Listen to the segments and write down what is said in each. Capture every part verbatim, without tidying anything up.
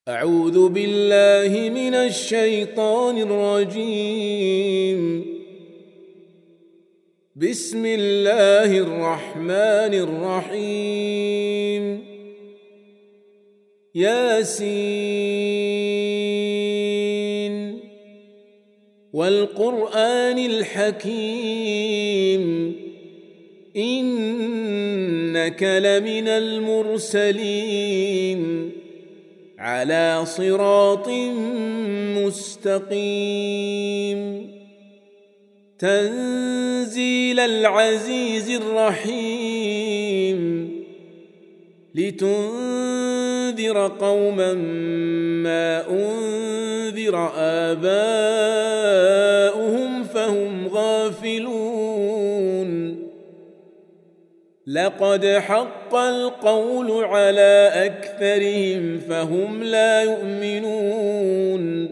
أعوذ بالله من الشيطان الرجيم. بسم الله الرحمن الرحيم. ياسين والقرآن الحكيم إنك لمن المرسلين على صراط مستقيم. تنزيل العزيز الرحيم لتنذر قوما ما أنذر آباؤهم فهم غافلون. لقد حق القول على أكثرهم فهم لا يؤمنون.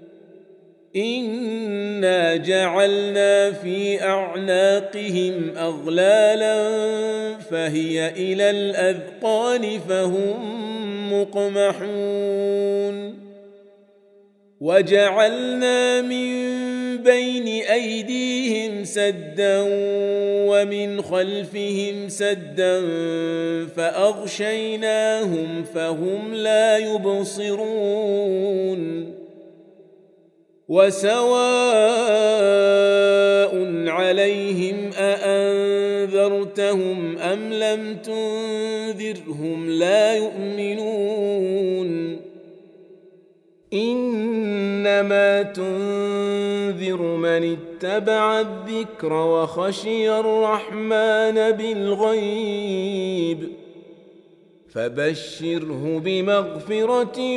إنا جعلنا في أعناقهم أغلالا فهي إلى الأذقان فهم مقمحون. وجعلنا من بين أيديهم سدا ومن خلفهم سدا فأغشيناهم فهم لا يبصرون. وسواء عليهم أأنذرتهم أم لم تنذرهم لا يؤمنون. إنما تنذر من اتبع الذكر وخشي الرحمن بالغيب فبشره بمغفرة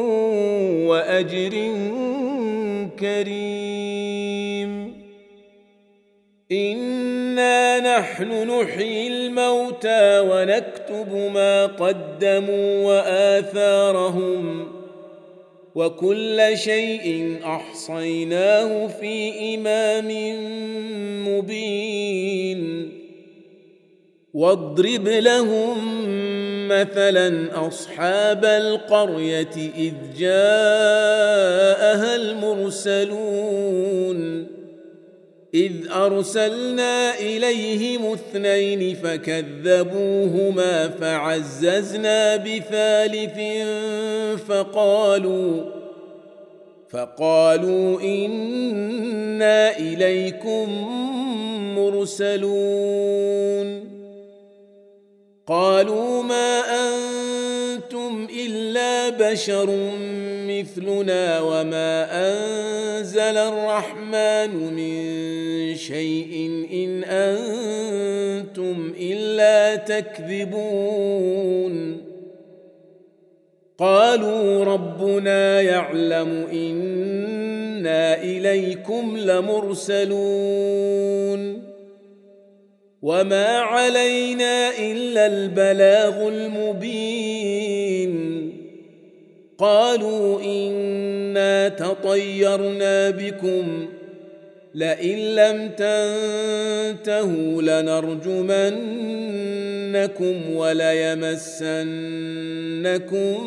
وأجر كريم. إنا نحن نحيي الموتى ونكتب ما قدموا وآثارهم وكل شيء أحصيناه في إمام مبين. واضرب لهم مثلا أصحاب القرية إذ جاءها المرسلون إذ أرسلنا إليهم اثنين فكذبوهما فعززنا بثالث فقالوا فقالوا إنا إليكم مرسلون. قالوا ما أنتم إلا بشر مثلنا وما أنزل الرحمن من شيء إن أنتم إلا تكذبون. قالوا ربنا يعلم إنا إليكم لمرسلون وما علينا إلا البلاغ المبين. قالوا إنا تطيرنا بكم لئن لم تنتهوا لنرجمنكم وليمسنكم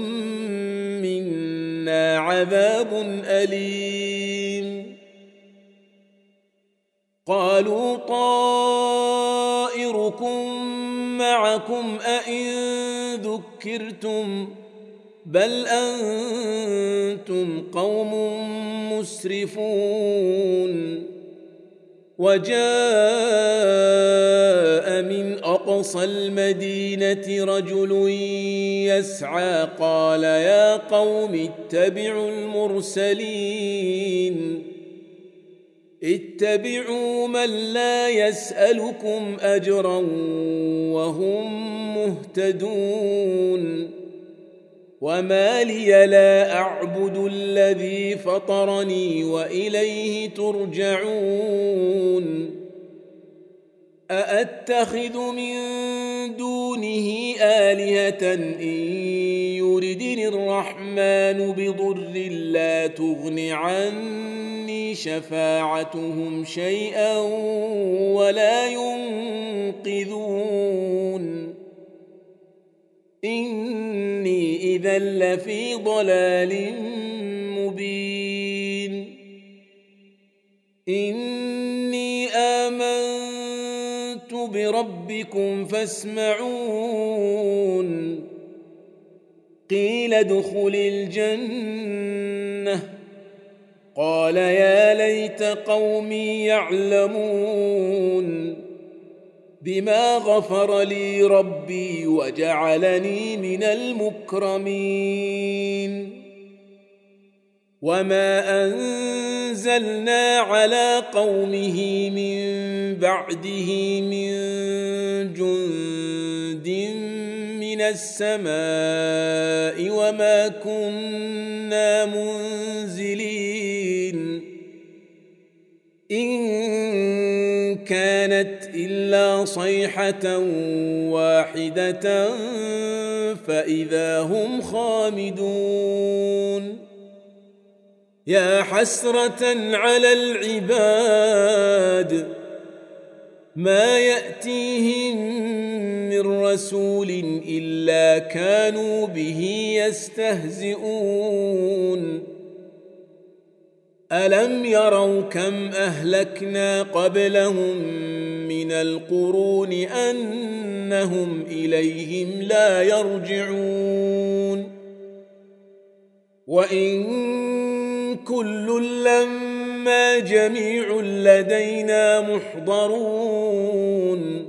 منا عذاب أليم. قالوا طائركم معكم أئن ذكرتم بل أنتم قوم مسرفون. وجاء من أقصى المدينة رجل يسعى قال يا قوم اتبعوا المرسلين اتبعوا من لا يسألكم أجرا وهم مهتدون. وما لي لا أعبد الذي فطرني وإليه ترجعون. أأتخذ من دونه آلهة إن يردني الرحمن بضر لا تغن عني شفاعتهم شيئا ولا ينقذون. إني إذا لفي ضلال مبين إني آمنت بربكم فاسمعون قيل ادخل الجنة قال يا ليت قومي يعلمون بما غفر لي ربي وجعلني من المكرمين وما أنزلنا على قومه من بعده من جند من السماء وما كنا منزلين إن كانت إلا صيحة واحدة فإذا هم خامدون يا حسرة على العباد ما يأتيهم من رسول إلا كانوا به يستهزئون ألم يروا كم أهلكنا قبلهم من القرون أنهم إليهم لا يرجعون وإن كل لما جميع لدينا محضرون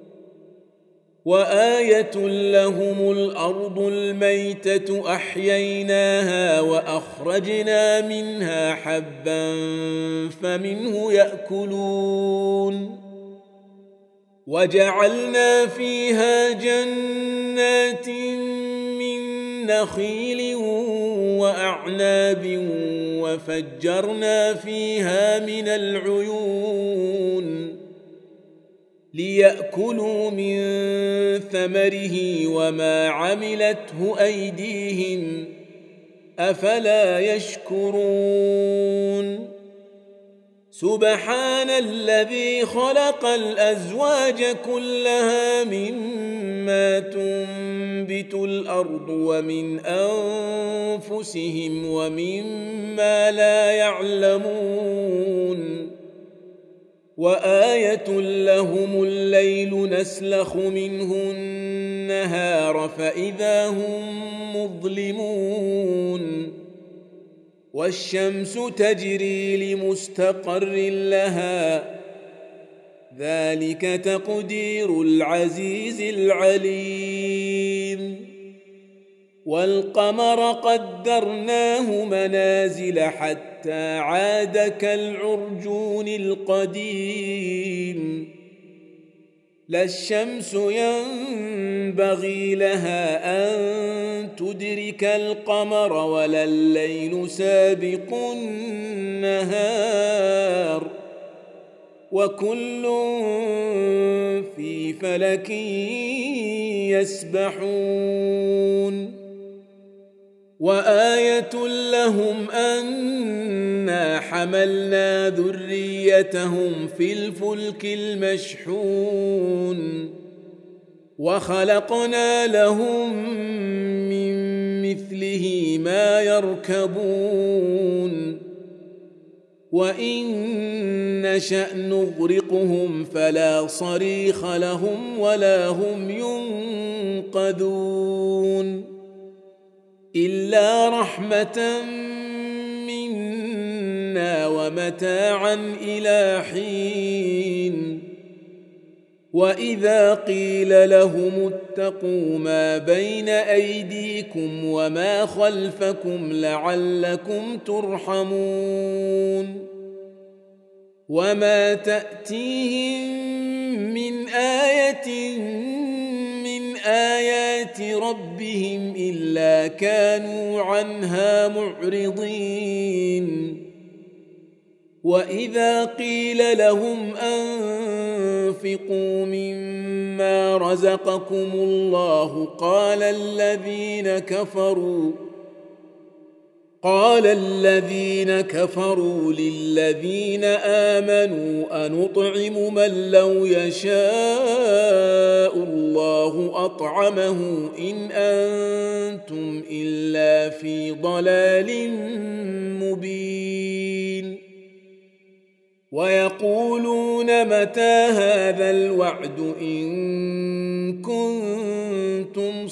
وآية لهم الأرض الميتة أحييناها وأخرجنا منها حبا فمنه يأكلون وجعلنا فيها جنات من نخيل وأعناب وفجرنا فيها من العيون ليأكلوا من ثمره وما عملته أيديهم أفلا يشكرون سبحان الذي خلق الأزواج كلها مما تنبت الأرض ومن أنفسهم ومما لا يعلمون وآية لهم الليل نسلخ منه النهار فإذا هم مظلمون والشمس تجري لمستقر لها ذلك تقدير العزيز العليم والقمر قدرناه منازل حتى عاد كالعرجون القديم لا الشمس ينبغي لها أن تدرك القمر ولا الليل سابق النهار وكل في فلك يسبحون وآية لهم أنا حملنا ذريتهم في الفلك المشحون وخلقنا لهم من مثله ما يركبون وإن نشأ نغرقهم فلا صريخ لهم ولا هم ينقذون إلا رحمة منا ومتاعا إلى حين وإذا قيل لهم اتقوا ما بين أيديكم وما خلفكم لعلكم ترحمون وما تأتيهم من آية من آيات ربهم إلا كانوا عنها معرضين وإذا قيل لهم أنفقوا مما رزقكم الله قال الذين كفروا قال الذين كفروا للذين آمنوا أنطعم من لو يشاء الله أطعمه إن أنتم إلا في ضلال مبين ويقولون متى هذا الوعد إن كنتم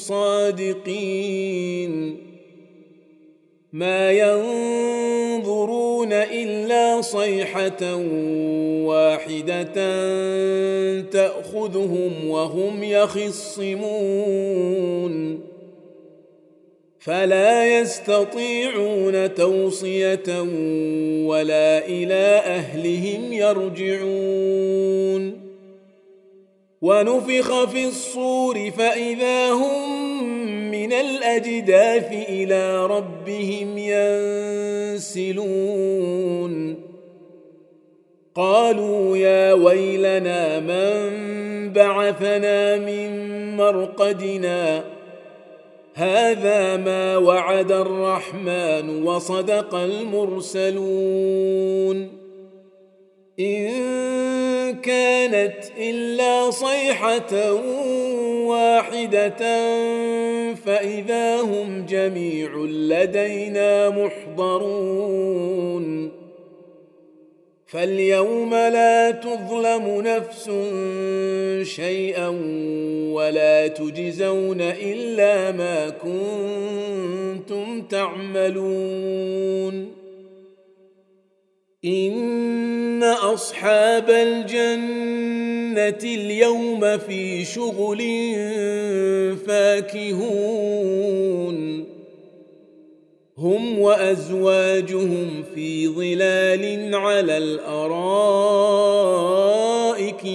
صادقين ما ينظرون إلا صيحة واحدة تأخذهم وهم يخصمون فلا يستطيعون توصية ولا إلى أهلهم يرجعون ونفخ في الصور فإذا هم من الأجداث إلى ربهم ينسلون قالوا يا ويلنا من بعثنا من مرقدنا هذا ما وعد الرحمن وصدق المرسلون إن كانت إلا صيحة واحدة فإذا هم جميع لدينا محضرون فاليوم لا تظلم نفس شيئا ولا تجزون إلا ما كنتم تعملون إن أصحاب الجنة اليوم في شغل فاكهون هم وأزواجهم في ظلال على الأرائك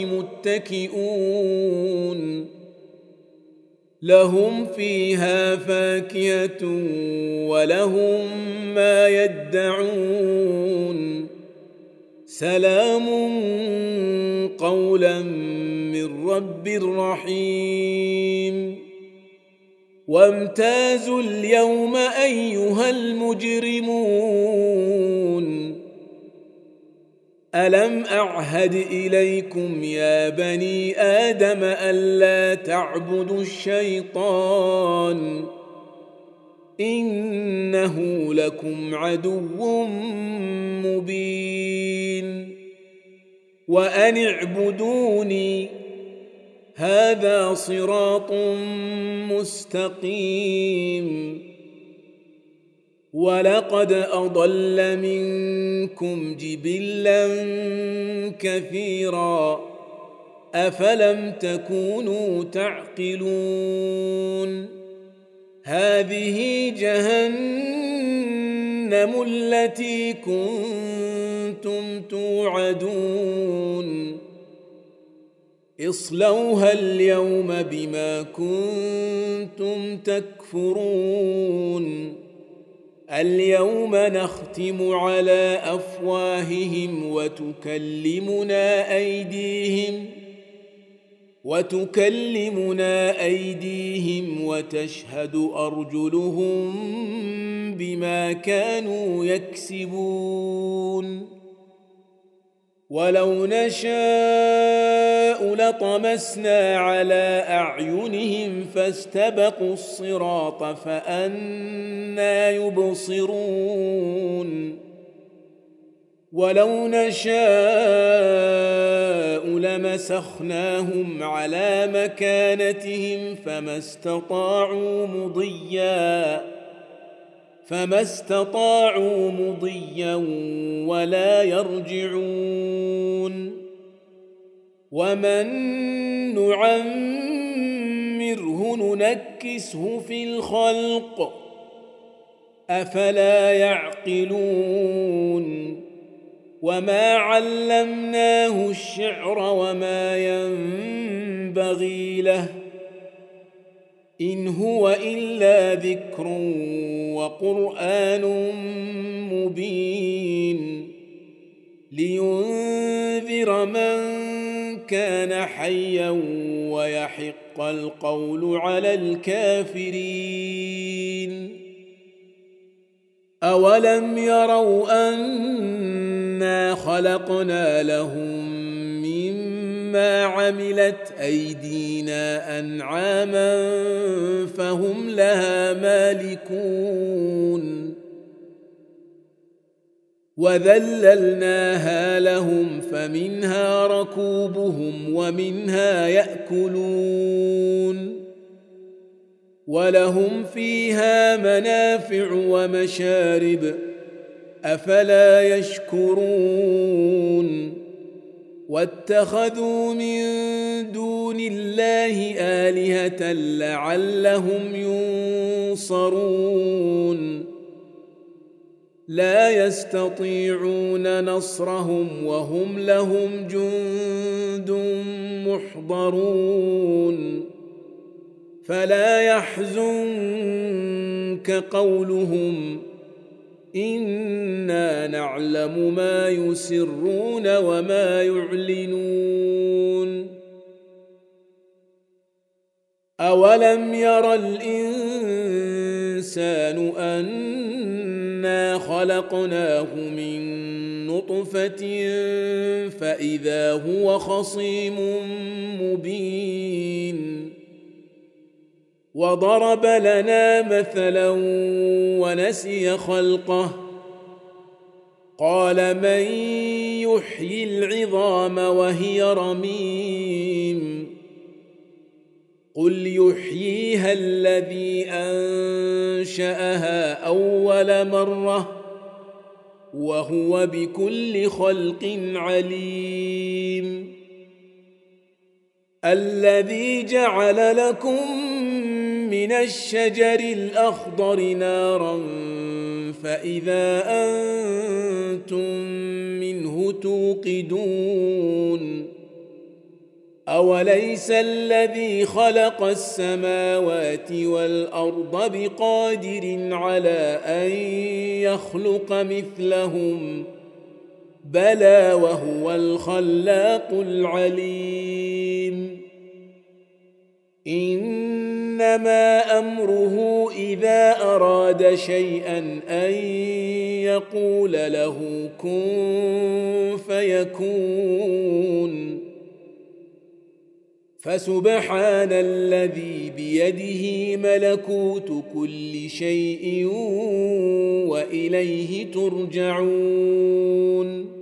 متكئون لهم فيها فاكهة ولهم ما يدعون سلام قولا من رب رحيم وامتازوا اليوم أيها المجرمون ألم أعهد إليكم يا بني آدم ألا تعبدوا الشيطان إنه لكم عدو مبين وأن اعبدوني هذا صراط مستقيم ولقد أضل منكم جبلا كثيرا أفلم تكونوا تعقلون هذه جهنم التي كنتم توعدون اصلوها اليوم بما كنتم تكفرون اليوم نختم على أفواههم وتكلمنا أيديهم وتكلمنا أيديهم وتشهد أرجلهم بما كانوا يكسبون ولو نشاء لطمسنا على أعينهم فاستبقوا الصراط فأنى يبصرون ولو نشاء لمسخناهم على مكانتهم فما استطاعوا مضيا فما استطاعوا مضيا ولا يرجعون ومن نعمره ننكسه في الخلق أفلا يعقلون وما علمناه الشعر وما ينبغي له إن هو إلا ذكر وقرآن مبين لينذر من كان حيا ويحق القول على الكافرين أولم يروا أنا خلقنا لهم مما عملت أيدينا أنعاما فهم لها مالكون وذللناها لهم فمنها ركوبهم ومنها يأكلون ولهم فيها منافع ومشارب أفلا يشكرون واتخذوا من دون الله آلهة لعلهم ينصرون لا يستطيعون نصرهم وهم لهم جند محضرون فلا يحزنك قولهم إنا نعلم ما يسرون وما يعلنون أولم ير الإنسان أنا خلقناه من نطفة فإذا هو خصيم مبين وضرب لنا مثلا ونسي خلقه قال من يحيي العظام وهي رميم قل يحييها الذي أنشأها أول مرة وهو بكل خلق عليم الذي جعل لكم من الشجر الأخضر نارا فإذا أنتم منه توقدون أوليس الذي خلق السماوات والأرض بقادر على أن يخلق مثلهم بلى وهو الخلاق العليم إنما أمره إذا أراد شيئا أن يقول له كن فيكون فسبحان الذي بيده ملكوت كل شيء وإليه ترجعون